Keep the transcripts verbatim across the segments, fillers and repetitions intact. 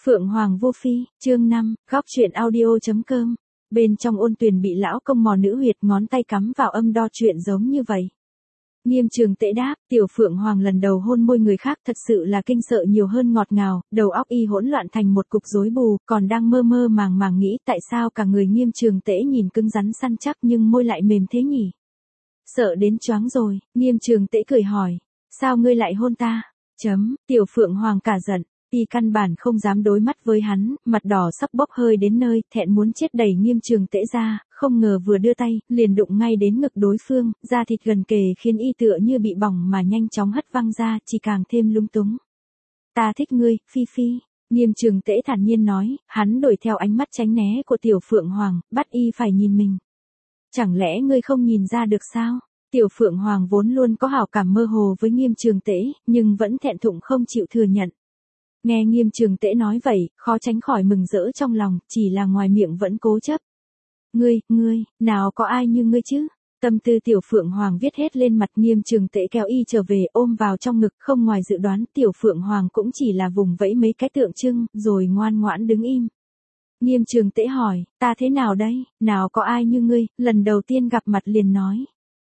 Phượng Hoàng Vô Phi, chương năm, góc truyện audio.com. Bên trong Ôn Tuyền bị lão công mò nữ huyệt ngón tay cắm vào âm đo chuyện giống như vậy. Nghiêm Trường Tễ đáp, tiểu Phượng Hoàng lần đầu hôn môi người khác thật sự là kinh sợ nhiều hơn ngọt ngào, đầu óc y hỗn loạn thành một cục rối bù, còn đang mơ mơ màng màng nghĩ tại sao cả người Nghiêm Trường Tễ nhìn cứng rắn săn chắc nhưng môi lại mềm thế nhỉ. Sợ đến choáng rồi, Nghiêm Trường Tễ cười hỏi, sao ngươi lại hôn ta? Chấm, tiểu Phượng Hoàng cả giận. Y căn bản không dám đối mắt với hắn, mặt đỏ sắp bốc hơi đến nơi, thẹn muốn chết đẩy Nghiêm Trường Tễ ra, không ngờ vừa đưa tay, liền đụng ngay đến ngực đối phương, da thịt gần kề khiến y tựa như bị bỏng mà nhanh chóng hất văng ra, chỉ càng thêm lung túng. Ta thích ngươi, Phi Phi. Nghiêm Trường Tễ thản nhiên nói, hắn đổi theo ánh mắt tránh né của tiểu Phượng Hoàng, bắt y phải nhìn mình. Chẳng lẽ ngươi không nhìn ra được sao? Tiểu Phượng Hoàng vốn luôn có hảo cảm mơ hồ với Nghiêm Trường Tễ, nhưng vẫn thẹn thùng không chịu thừa nhận. Nghe Nghiêm Trường Tễ nói vậy, khó tránh khỏi mừng rỡ trong lòng, chỉ là ngoài miệng vẫn cố chấp. Ngươi, ngươi, nào có ai như ngươi chứ? Tâm tư tiểu Phượng Hoàng viết hết lên mặt. Nghiêm Trường Tễ kéo y trở về ôm vào trong ngực, không ngoài dự đoán tiểu Phượng Hoàng cũng chỉ là vùng vẫy mấy cái tượng trưng, rồi ngoan ngoãn đứng im. Nghiêm Trường Tễ hỏi, ta thế nào đây, nào có ai như ngươi, lần đầu tiên gặp mặt liền nói.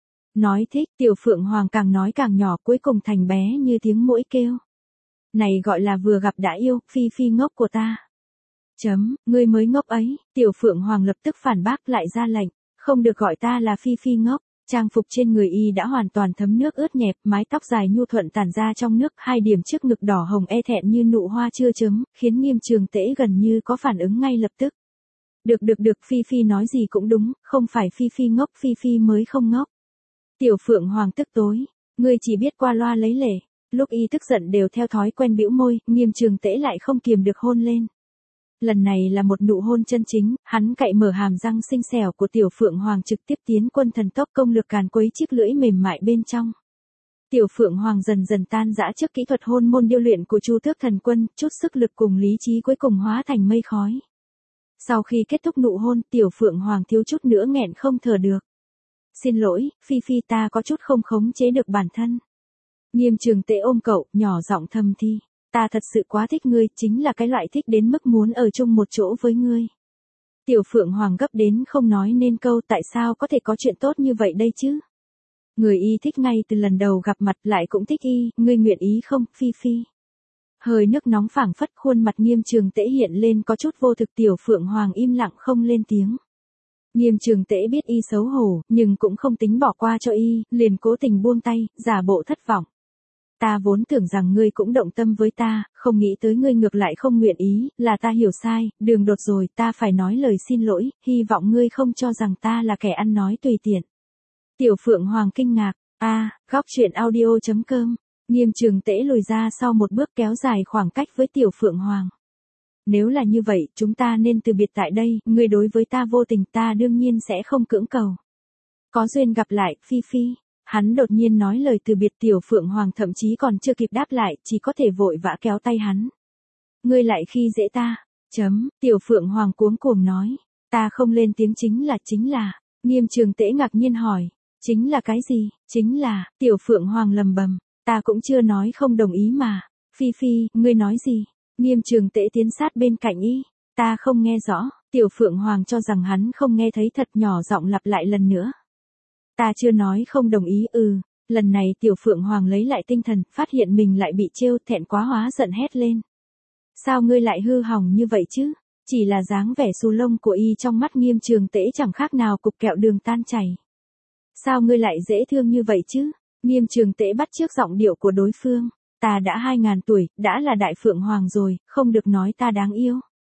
Nói thích, tiểu Phượng Hoàng càng nói càng nhỏ cuối cùng thành bé như tiếng muỗi kêu. Này gọi là vừa gặp đã yêu, Phi Phi ngốc của ta. Chấm, ngươi mới ngốc ấy, tiểu Phượng Hoàng lập tức phản bác lại ra lệnh, không được gọi ta là Phi Phi ngốc. Trang phục trên người y đã hoàn toàn thấm nước ướt nhẹp, mái tóc dài nhu thuận tản ra trong nước, hai điểm trước ngực đỏ hồng e thẹn như nụ hoa chưa chấm, khiến Nghiêm Trường Tễ gần như có phản ứng ngay lập tức. Được được được, Phi Phi nói gì cũng đúng, không phải Phi Phi ngốc, Phi Phi mới không ngốc. Tiểu Phượng Hoàng tức tối, ngươi chỉ biết qua loa lấy lệ. Lúc y tức giận đều theo thói quen bĩu môi, Nghiêm Trường Tễ lại không kiềm được hôn lên. Lần này là một nụ hôn chân chính, hắn cạy mở hàm răng xinh xẻo của tiểu Phượng Hoàng trực tiếp tiến quân thần tốc công lược càn quấy chiếc lưỡi mềm mại bên trong. Tiểu Phượng Hoàng dần dần tan rã trước kỹ thuật hôn môn điêu luyện của Chu Tước Thần Quân, chút sức lực cùng lý trí cuối cùng hóa thành mây khói. Sau khi kết thúc nụ hôn, tiểu Phượng Hoàng thiếu chút nữa nghẹn không thở được. Xin lỗi, Phi Phi, ta có chút không khống chế được bản thân. Nghiêm Trường Tễ ôm cậu, nhỏ giọng thầm thì, ta thật sự quá thích ngươi, chính là cái loại thích đến mức muốn ở chung một chỗ với ngươi. Tiểu Phượng Hoàng gấp đến không nói nên câu, tại sao có thể có chuyện tốt như vậy đây chứ? Người y thích ngay từ lần đầu gặp mặt, lại cũng thích y, ngươi nguyện ý không, Phi Phi? Hơi nước nóng phảng phất, khuôn mặt Nghiêm Trường Tễ hiện lên có chút vô thực. Tiểu Phượng Hoàng im lặng không lên tiếng. Nghiêm Trường Tễ biết y xấu hổ, nhưng cũng không tính bỏ qua cho y, liền cố tình buông tay, giả bộ thất vọng. Ta vốn tưởng rằng ngươi cũng động tâm với ta, không nghĩ tới ngươi ngược lại không nguyện ý, là ta hiểu sai, đường đột rồi, ta phải nói lời xin lỗi, hy vọng ngươi không cho rằng ta là kẻ ăn nói tùy tiện. Tiểu Phượng Hoàng kinh ngạc, a, à, góc truyện audio.com. Nghiêm Trường Tễ lùi ra sau một bước kéo dài khoảng cách với Tiểu Phượng Hoàng. Nếu là như vậy, chúng ta nên từ biệt tại đây, ngươi đối với ta vô tình, ta đương nhiên sẽ không cưỡng cầu. Có duyên gặp lại, Phi Phi. Hắn đột nhiên nói lời từ biệt. Tiểu Phượng Hoàng thậm chí còn chưa kịp đáp lại, chỉ có thể vội vã kéo tay hắn. Ngươi lại khi dễ ta. Chấm, Tiểu Phượng Hoàng cuống cuồng nói. Ta không lên tiếng chính là, chính là. Nghiêm Trường Tễ ngạc nhiên hỏi. Chính là cái gì? Chính là, Tiểu Phượng Hoàng lầm bầm. Ta cũng chưa nói không đồng ý mà. Phi Phi, ngươi nói gì? Nghiêm Trường Tễ tiến sát bên cạnh y. Ta không nghe rõ. Tiểu Phượng Hoàng cho rằng hắn không nghe thấy thật, nhỏ giọng lặp lại lần nữa. Ta chưa nói không đồng ý, ừ. Lần này Tiểu Phượng Hoàng lấy lại tinh thần, phát hiện mình lại bị trêu, thẹn quá hóa giận hét lên. Sao ngươi lại hư hỏng như vậy chứ? Chỉ là dáng vẻ xù lông của y trong mắt Nghiêm Trường Tễ chẳng khác nào cục kẹo đường tan chảy. Sao ngươi lại dễ thương như vậy chứ? Nghiêm Trường Tễ bắt chước giọng điệu của đối phương. Ta đã hai ngàn tuổi, đã là đại Phượng Hoàng rồi, không được nói ta đáng yêu.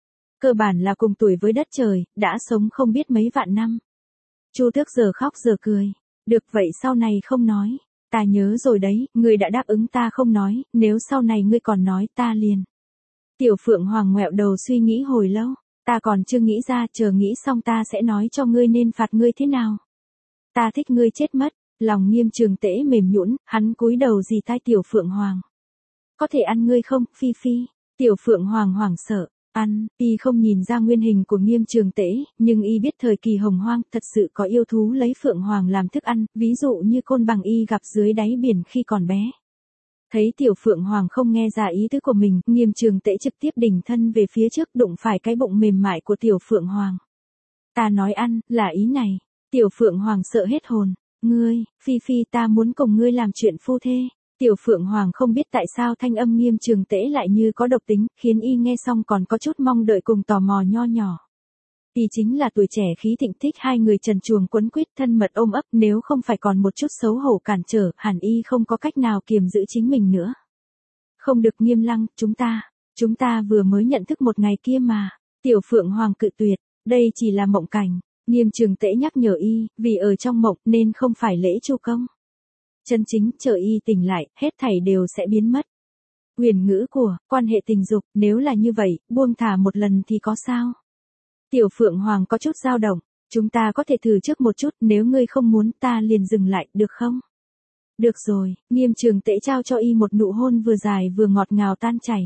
Cơ bản là cùng tuổi với đất trời, đã sống không biết mấy vạn năm. Chu Tước giờ khóc giờ cười. Được vậy sau này không nói. Ta nhớ rồi đấy, ngươi đã đáp ứng ta không nói, nếu sau này ngươi còn nói ta liền. Tiểu Phượng Hoàng ngoẹo đầu suy nghĩ hồi lâu. Ta còn chưa nghĩ ra, chờ nghĩ xong ta sẽ nói cho ngươi nên phạt ngươi thế nào. Ta thích ngươi chết mất. Lòng Nghiêm Trường Tễ mềm nhũn, hắn cúi đầu dì tai Tiểu Phượng Hoàng. Có thể ăn ngươi không, Phi Phi? Tiểu Phượng Hoàng hoảng sợ. Ăn, y không nhìn ra nguyên hình của Nghiêm Trường Tễ, nhưng y biết thời kỳ hồng hoang thật sự có yêu thú lấy Phượng Hoàng làm thức ăn, ví dụ như côn bằng y gặp dưới đáy biển khi còn bé. Thấy Tiểu Phượng Hoàng không nghe ra ý tứ của mình, Nghiêm Trường Tễ trực tiếp đỉnh thân về phía trước đụng phải cái bụng mềm mại của Tiểu Phượng Hoàng. Ta nói ăn, là ý này. Tiểu Phượng Hoàng sợ hết hồn. Ngươi, Phi Phi ta muốn cùng ngươi làm chuyện phu thê. Tiểu Phượng Hoàng không biết tại sao thanh âm Nghiêm Trường Tễ lại như có độc tính, khiến y nghe xong còn có chút mong đợi cùng tò mò nho nhỏ. Y chính là tuổi trẻ khí thịnh thích hai người trần truồng quấn quýt thân mật ôm ấp, nếu không phải còn một chút xấu hổ cản trở, hẳn y không có cách nào kiềm giữ chính mình nữa. Không được Nghiêm Lăng, chúng ta, chúng ta vừa mới nhận thức một ngày kia mà. Tiểu Phượng Hoàng cự tuyệt, đây chỉ là mộng cảnh. Nghiêm Trường Tễ nhắc nhở y, vì ở trong mộng nên không phải lễ chu công. Chân chính, chờ y tỉnh lại, hết thảy đều sẽ biến mất. Huyền ngữ của, quan hệ tình dục, nếu là như vậy, buông thả một lần thì có sao? Tiểu Phượng Hoàng có chút dao động, chúng ta có thể thử trước một chút, nếu ngươi không muốn ta liền dừng lại, được không? Được rồi, Nghiêm Trường Tễ trao cho y một nụ hôn vừa dài vừa ngọt ngào tan chảy.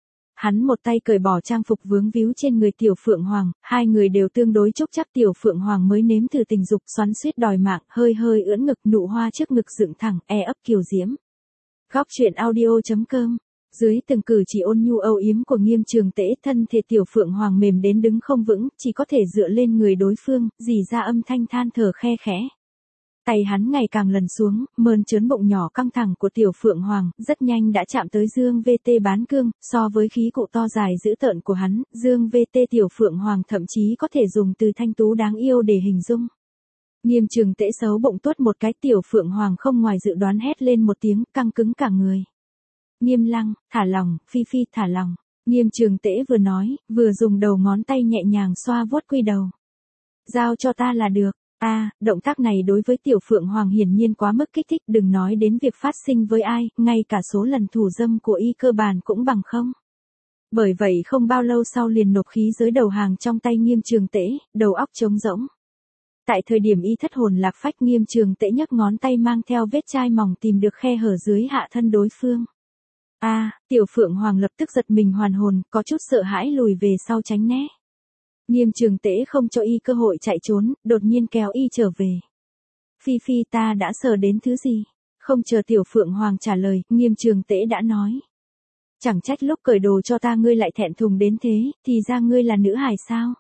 Hắn một tay cởi bỏ trang phục vướng víu trên người Tiểu Phượng Hoàng, hai người đều tương đối chúc chắc Tiểu Phượng Hoàng mới nếm thử tình dục xoắn xuýt đòi mạng, hơi hơi ưỡn ngực, nụ hoa trước ngực dựng thẳng, e ấp kiều diễm. Góc truyện audio chấm com. Dưới từng cử chỉ ôn nhu âu yếm của Nghiêm Trường Tễ, thân thể Tiểu Phượng Hoàng mềm đến đứng không vững, chỉ có thể dựa lên người đối phương, rỉ ra âm thanh than thở khe khẽ. Tay hắn ngày càng lần xuống, mơn trớn bụng nhỏ căng thẳng của Tiểu Phượng Hoàng, rất nhanh đã chạm tới dương vê tê bán cương, so với khí cụ to dài dữ tợn của hắn, dương vê tê Tiểu Phượng Hoàng thậm chí có thể dùng từ thanh tú đáng yêu để hình dung. Nghiêm Trường Tễ xấu bụng tuốt một cái, Tiểu Phượng Hoàng không ngoài dự đoán hét lên một tiếng, căng cứng cả người. Nghiêm Lăng, thả lòng, Phi Phi thả lòng. Nghiêm Trường Tễ vừa nói, vừa dùng đầu ngón tay nhẹ nhàng xoa vuốt quy đầu. Giao cho ta là được. A, à, động tác này đối với Tiểu Phượng Hoàng hiển nhiên quá mức kích thích, đừng nói đến việc phát sinh với ai, ngay cả số lần thủ dâm của y cơ bản cũng bằng không. Bởi vậy không bao lâu sau liền nộp khí giới đầu hàng trong tay Nghiêm Trường Tễ, đầu óc trống rỗng. Tại thời điểm y thất hồn lạc phách, Nghiêm Trường Tễ nhấc ngón tay mang theo vết chai mỏng tìm được khe hở dưới hạ thân đối phương. A, à, Tiểu Phượng Hoàng lập tức giật mình hoàn hồn, có chút sợ hãi lùi về sau tránh né. Nghiêm Trường Tễ không cho y cơ hội chạy trốn, đột nhiên kéo y trở về. Phi Phi ta đã sờ đến thứ gì? Không chờ Tiểu Phượng Hoàng trả lời, Nghiêm Trường Tễ đã nói. Chẳng trách lúc cởi đồ cho ta ngươi lại thẹn thùng đến thế, thì ra ngươi là nữ hài sao?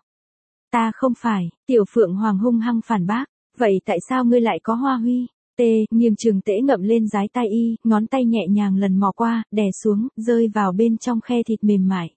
Ta không phải, Tiểu Phượng Hoàng hung hăng phản bác, vậy tại sao ngươi lại có hoa huy? T, Nghiêm Trường Tễ ngậm lên dái tai y, ngón tay nhẹ nhàng lần mò qua, đè xuống, rơi vào bên trong khe thịt mềm mại.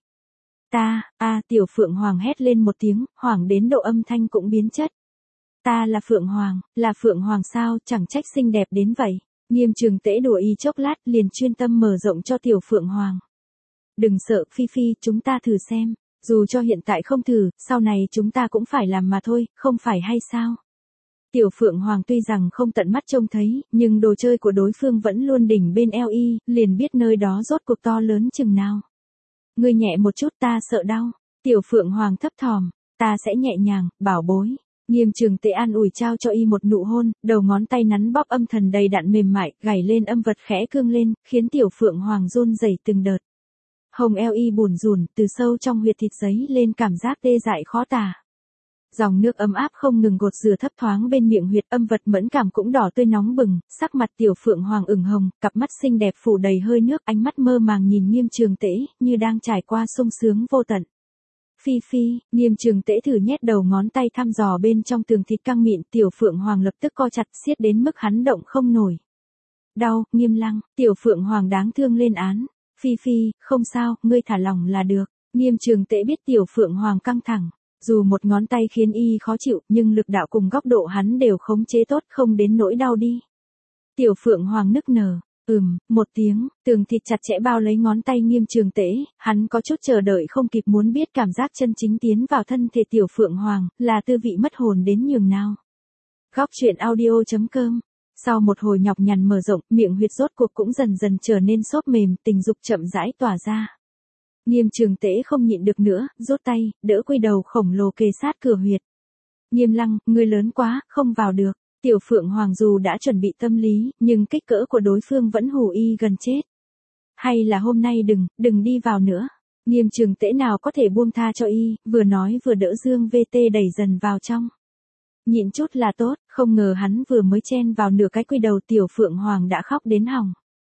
Ta, a à, Tiểu Phượng Hoàng hét lên một tiếng, hoảng đến độ âm thanh cũng biến chất. Ta là Phượng Hoàng, là Phượng Hoàng sao, chẳng trách xinh đẹp đến vậy. Nghiêm Trường Tễ đùa y chốc lát, liền chuyên tâm mở rộng cho Tiểu Phượng Hoàng. Đừng sợ Phi Phi, chúng ta thử xem, dù cho hiện tại không thử, sau này chúng ta cũng phải làm mà thôi, không phải hay sao? Tiểu Phượng Hoàng tuy rằng không tận mắt trông thấy, nhưng đồ chơi của đối phương vẫn luôn đỉnh bên eo y, liền biết nơi đó rốt cuộc to lớn chừng nào. Ngươi nhẹ một chút, ta sợ đau. Tiểu Phượng Hoàng thấp thỏm, ta sẽ nhẹ nhàng, bảo bối. Nghiêm Trường Tễ an ủi trao cho y một nụ hôn, đầu ngón tay nắn bóp âm thần đầy đặn mềm mại, gảy lên âm vật khẽ cương lên, khiến Tiểu Phượng Hoàng run rẩy từng đợt. Hồng eo y bủn rủn, từ sâu trong huyệt thịt giấy lên cảm giác tê dại khó tả. Dòng nước ấm áp không ngừng gột rửa thấp thoáng bên miệng huyệt, âm vật mẫn cảm cũng đỏ tươi nóng bừng, sắc mặt Tiểu Phượng Hoàng ửng hồng, cặp mắt xinh đẹp phủ đầy hơi nước, ánh mắt mơ màng nhìn Nghiêm Trường Tễ, như đang trải qua sung sướng vô tận. Phi Phi, Nghiêm Trường Tễ thử nhét đầu ngón tay thăm dò bên trong tường thịt căng mịn, Tiểu Phượng Hoàng lập tức co chặt, siết đến mức hắn động không nổi. Đau, Nghiêm Lăng, Tiểu Phượng Hoàng đáng thương lên án. Phi Phi, không sao, ngươi thả lòng là được. Nghiêm Trường Tễ biết Tiểu Phượng Hoàng căng thẳng. Dù một ngón tay khiến y khó chịu, nhưng lực đạo cùng góc độ hắn đều khống chế tốt, không đến nỗi đau đi. Tiểu Phượng Hoàng nức nở, ừm, một tiếng, tường thịt chặt chẽ bao lấy ngón tay Nghiêm Trường Tễ, hắn có chút chờ đợi không kịp, muốn biết cảm giác chân chính tiến vào thân thể Tiểu Phượng Hoàng, là tư vị mất hồn đến nhường nào. Góc truyện audio chấm com. Sau một hồi nhọc nhằn mở rộng, miệng huyệt rốt cuộc cũng dần dần trở nên xốp mềm, tình dục chậm rãi tỏa ra. Nghiêm Trường Tễ không nhịn được nữa, rút tay, đỡ quy đầu khổng lồ kề sát cửa huyệt. Nghiêm Lăng, ngươi lớn quá, không vào được. Tiểu Phượng Hoàng dù đã chuẩn bị tâm lý, nhưng kích cỡ của đối phương vẫn hù y gần chết. Hay là hôm nay đừng, đừng đi vào nữa. Nghiêm Trường Tễ nào có thể buông tha cho y, vừa nói vừa đỡ dương vê tê đẩy dần vào trong. Nhịn chút là tốt, không ngờ hắn vừa mới chen vào nửa cái quy đầu Tiểu Phượng Hoàng đã khóc đến hỏng.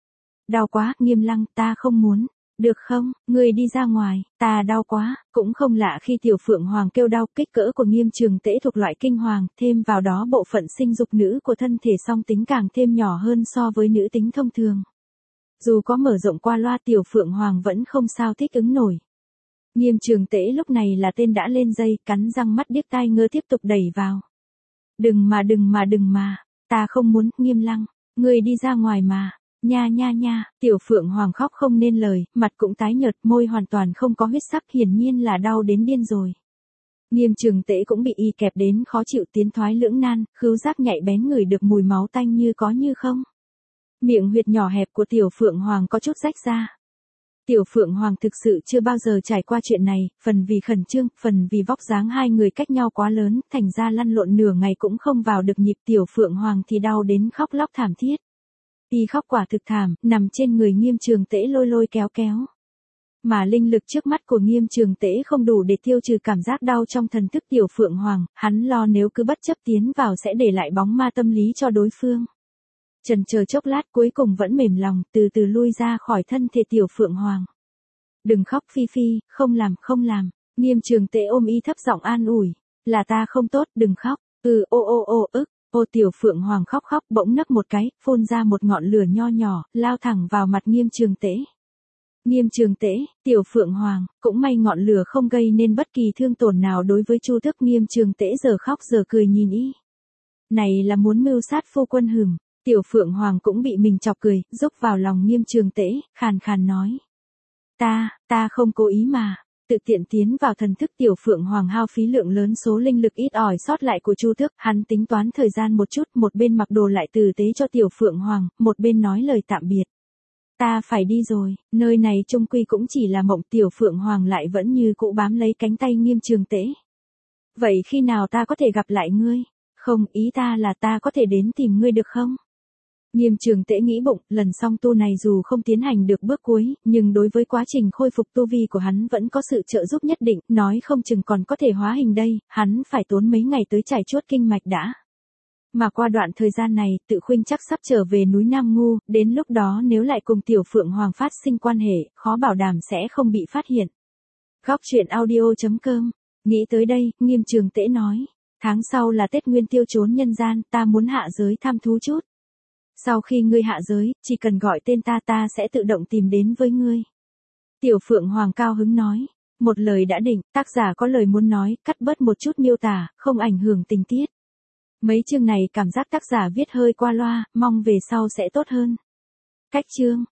đau quá, Nghiêm Lăng, ta không muốn. Được không, ngươi đi ra ngoài, ta đau quá, cũng không lạ khi Tiểu Phượng Hoàng kêu đau, kích cỡ của Nghiêm Trường Tễ thuộc loại kinh hoàng, thêm vào đó bộ phận sinh dục nữ của thân thể song tính càng thêm nhỏ hơn so với nữ tính thông thường. Dù có mở rộng qua loa Tiểu Phượng Hoàng vẫn không sao thích ứng nổi. Nghiêm Trường Tễ lúc này là tên đã lên dây, cắn răng mắt điếc tai ngơ tiếp tục đẩy vào. Đừng mà đừng mà đừng mà, ta không muốn, Nghiêm Lăng, ngươi đi ra ngoài mà. Nha nha nha, Tiểu Phượng Hoàng khóc không nên lời, mặt cũng tái nhợt, môi hoàn toàn không có huyết sắc, hiển nhiên là đau đến điên rồi. Nghiêm Trường Tễ cũng bị y kẹp đến khó chịu, tiến thoái lưỡng nan, khứu giác nhạy bén ngửi được mùi máu tanh như có như không. Miệng huyệt nhỏ hẹp của Tiểu Phượng Hoàng có chút rách ra. Tiểu Phượng Hoàng thực sự chưa bao giờ trải qua chuyện này, phần vì khẩn trương, phần vì vóc dáng hai người cách nhau quá lớn, thành ra lăn lộn nửa ngày cũng không vào được nhịp. Tiểu Phượng Hoàng thì đau đến khóc lóc thảm thiết. Y khóc quả thực thảm, nằm trên người Nghiêm Trường Tễ lôi lôi kéo kéo. Mà linh lực trước mắt của Nghiêm Trường Tễ không đủ để tiêu trừ cảm giác đau trong thần thức Tiểu Phượng Hoàng, hắn lo nếu cứ bất chấp tiến vào sẽ để lại bóng ma tâm lý cho đối phương. Chần chờ chốc lát cuối cùng vẫn mềm lòng, từ từ lui ra khỏi thân thể Tiểu Phượng Hoàng. Đừng khóc Phi Phi, không làm, không làm. Nghiêm Trường Tễ ôm y thấp giọng an ủi. Là ta không tốt, đừng khóc. Ừ ô ô ô ức. Ô Tiểu Phượng Hoàng khóc khóc bỗng nấc một cái, phun ra một ngọn lửa nho nhỏ, lao thẳng vào mặt Nghiêm Trường Tễ. Nghiêm Trường Tễ, Tiểu Phượng Hoàng, cũng may ngọn lửa không gây nên bất kỳ thương tổn nào đối với Chu Thức. Nghiêm Trường Tễ giờ khóc giờ cười nhìn y. Này là muốn mưu sát phu quân hửm. Tiểu Phượng Hoàng cũng bị mình chọc cười, rúc vào lòng Nghiêm Trường Tễ, khàn khàn nói. Ta, ta không cố ý mà. Tự tiện tiến vào thần thức Tiểu Phượng Hoàng hao phí lượng lớn số linh lực ít ỏi sót lại của Chu Tước, hắn tính toán thời gian một chút, một bên mặc đồ lại tử tế cho Tiểu Phượng Hoàng, một bên nói lời tạm biệt. Ta phải đi rồi, nơi này chung quy cũng chỉ là mộng. Tiểu Phượng Hoàng lại vẫn như cũ bám lấy cánh tay Nghiêm Trường Tễ. Vậy khi nào ta có thể gặp lại ngươi? Không, ý ta là ta có thể đến tìm ngươi được không? Nghiêm Trường Tễ nghĩ bụng, lần song tu này dù không tiến hành được bước cuối, nhưng đối với quá trình khôi phục tu vi của hắn vẫn có sự trợ giúp nhất định, nói không chừng còn có thể hóa hình đây, hắn phải tốn mấy ngày tới trải chuốt kinh mạch đã. Mà qua đoạn thời gian này, Tự Khuynh chắc sắp trở về núi Nam Ngu, đến lúc đó nếu lại cùng Tiểu Phượng Hoàng phát sinh quan hệ, khó bảo đảm sẽ không bị phát hiện. Góc truyện audio chấm com. Nghĩ tới đây, Nghiêm Trường Tễ nói, tháng sau là Tết Nguyên Tiêu trốn nhân gian, ta muốn hạ giới thăm thú chút. Sau khi ngươi hạ giới, chỉ cần gọi tên ta ta sẽ tự động tìm đến với ngươi. Tiểu Phượng Hoàng cao hứng nói. Một lời đã định, tác giả có lời muốn nói, cắt bớt một chút miêu tả, không ảnh hưởng tình tiết. Mấy chương này cảm giác tác giả viết hơi qua loa, mong về sau sẽ tốt hơn. Cách chương.